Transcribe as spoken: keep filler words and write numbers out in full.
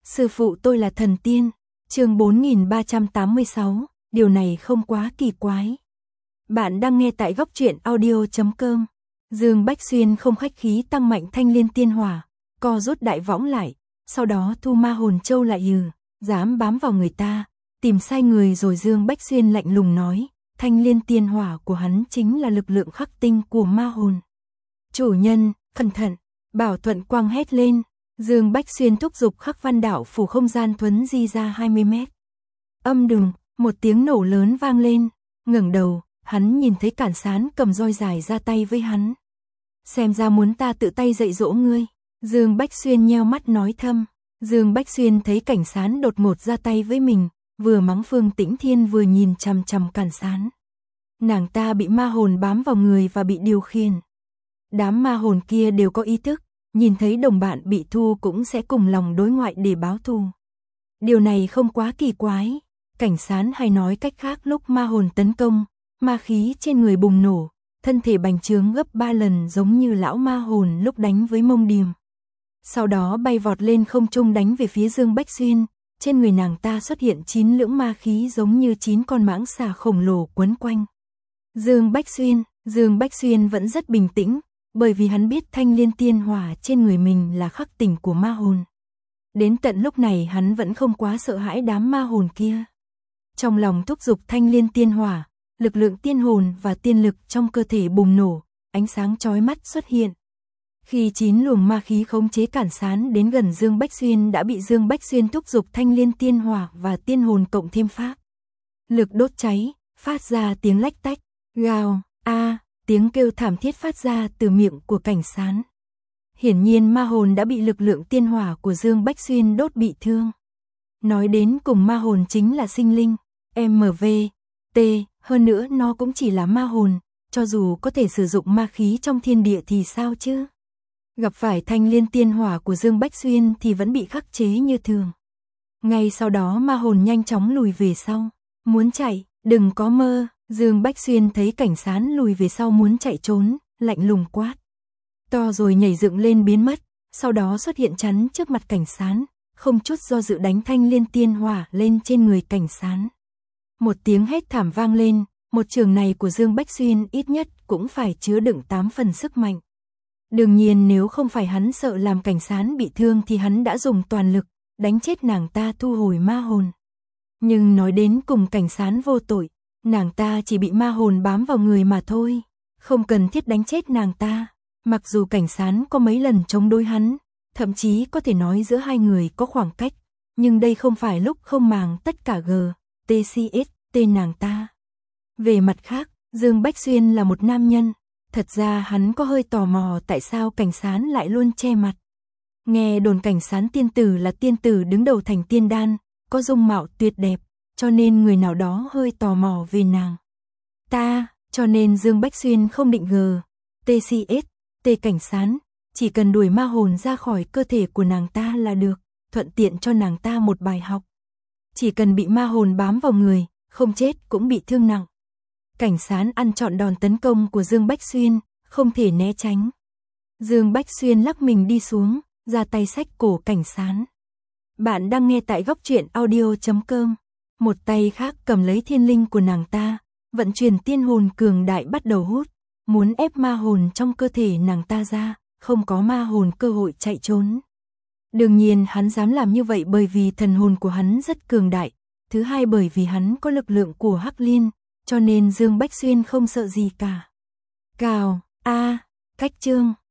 Sư phụ tôi là thần tiên. Chương bốn nghìn ba trăm tám mươi sáu, điều này không quá kỳ quái. Bạn đang nghe tại góc truyện audio chấm com. Dương Bách Xuyên không khách khí tăng mạnh thanh liên tiên hỏa, co rút đại võng lại, sau đó thu ma hồn châu lại hừ, dám bám vào người ta, tìm sai người rồi. Dương Bách Xuyên lạnh lùng nói, thanh liên tiên hỏa của hắn chính là lực lượng khắc tinh của ma hồn. Chủ nhân, cẩn thận, Bảo Thuận Quang hét lên. Dương Bách Xuyên thúc giục Khắc Văn Đạo phủ không gian thuấn di ra hai mươi mét. Âm đùng, một tiếng nổ lớn vang lên, ngẩng đầu, hắn nhìn thấy Cản Sán cầm roi dài ra tay với hắn. Xem ra muốn ta tự tay dạy dỗ ngươi. Dương Bách Xuyên nheo mắt nói thầm. Dương Bách Xuyên thấy Cảnh Sán đột ngột ra tay với mình, vừa mắng Phương Tĩnh Thiên vừa nhìn chằm chằm Cản Sán. Nàng ta bị ma hồn bám vào người và bị điều khiển. Đám ma hồn kia đều có ý thức, nhìn thấy đồng bạn bị thu cũng sẽ cùng lòng đối ngoại để báo thù. Điều này không quá kỳ quái. Cảnh Sán hay nói cách khác, lúc ma hồn tấn công, ma khí trên người bùng nổ, thân thể bành trướng gấp ba lần giống như lão ma hồn lúc đánh với Mông Điềm. Sau đó bay vọt lên không trung đánh về phía Dương Bách Xuyên, trên người nàng ta xuất hiện chín lưỡng ma khí giống như chín con mãng xà khổng lồ quấn quanh. Dương Bách Xuyên, Dương Bách Xuyên vẫn rất bình tĩnh, bởi vì hắn biết thanh liên tiên hỏa trên người mình là khắc tinh của ma hồn. Đến tận lúc này hắn vẫn không quá sợ hãi đám ma hồn kia. Trong lòng thúc giục thanh liên tiên hỏa, lực lượng tiên hồn và tiên lực trong cơ thể bùng nổ, ánh sáng chói mắt xuất hiện. Khi chín luồng ma khí khống chế Cản Sán đến gần Dương Bách Xuyên đã bị Dương Bách Xuyên thúc giục thanh liên tiên hỏa và tiên hồn cộng thêm pháp lực đốt cháy, phát ra tiếng lách tách, gào, a, tiếng kêu thảm thiết phát ra từ miệng của Cảnh Sán. Hiển nhiên ma hồn đã bị lực lượng tiên hỏa của Dương Bách Xuyên đốt bị thương. Nói đến cùng ma hồn chính là sinh linh, em vê, T, hơn nữa nó cũng chỉ là ma hồn, cho dù có thể sử dụng ma khí trong thiên địa thì sao chứ? Gặp phải thanh liên tiên hỏa của Dương Bách Xuyên thì vẫn bị khắc chế như thường. Ngay sau đó ma hồn nhanh chóng lùi về sau, muốn chạy, đừng có mơ. Dương Bách Xuyên thấy Cảnh Sán lùi về sau muốn chạy trốn, lạnh lùng quát to rồi nhảy dựng lên biến mất, sau đó xuất hiện chắn trước mặt Cảnh Sán, không chút do dự đánh thanh liên tiên hỏa lên trên người Cảnh Sán. Một tiếng hét thảm vang lên, một trường này của Dương Bách Xuyên ít nhất cũng phải chứa đựng tám phần sức mạnh. Đương nhiên nếu không phải hắn sợ làm Cảnh Sán bị thương thì hắn đã dùng toàn lực, đánh chết nàng ta thu hồi ma hồn. Nhưng nói đến cùng Cảnh Sán vô tội, nàng ta chỉ bị ma hồn bám vào người mà thôi, không cần thiết đánh chết nàng ta. Mặc dù Cảnh Sán có mấy lần chống đối hắn, thậm chí có thể nói giữa hai người có khoảng cách, nhưng đây không phải lúc không màng tất cả G, T C S, tên nàng ta. Về mặt khác, Dương Bách Xuyên là một nam nhân, thật ra hắn có hơi tò mò tại sao Cảnh Sán lại luôn che mặt. Nghe đồn Cảnh Sán tiên tử là tiên tử đứng đầu thành tiên đan, có dung mạo tuyệt đẹp, cho nên người nào đó hơi tò mò về nàng ta, cho nên Dương Bách Xuyên không định G, T C S, T Cảnh Sán, chỉ cần đuổi ma hồn ra khỏi cơ thể của nàng ta là được, thuận tiện cho nàng ta một bài học. Chỉ cần bị ma hồn bám vào người, không chết cũng bị thương nặng. Cảnh Sán ăn trọn đòn tấn công của Dương Bách Xuyên, không thể né tránh. Dương Bách Xuyên lắc mình đi xuống, ra tay xách cổ Cảnh Sán. Bạn đang nghe tại góc truyện audio chấm com. Một tay khác cầm lấy thiên linh của nàng ta, vận chuyển tiên hồn cường đại bắt đầu hút, muốn ép ma hồn trong cơ thể nàng ta ra, không có ma hồn cơ hội chạy trốn. Đương nhiên hắn dám làm như vậy bởi vì thần hồn của hắn rất cường đại, thứ hai bởi vì hắn có lực lượng của Hắc Liên, cho nên Dương Bách Xuyên không sợ gì cả. Cào, a, cách chương.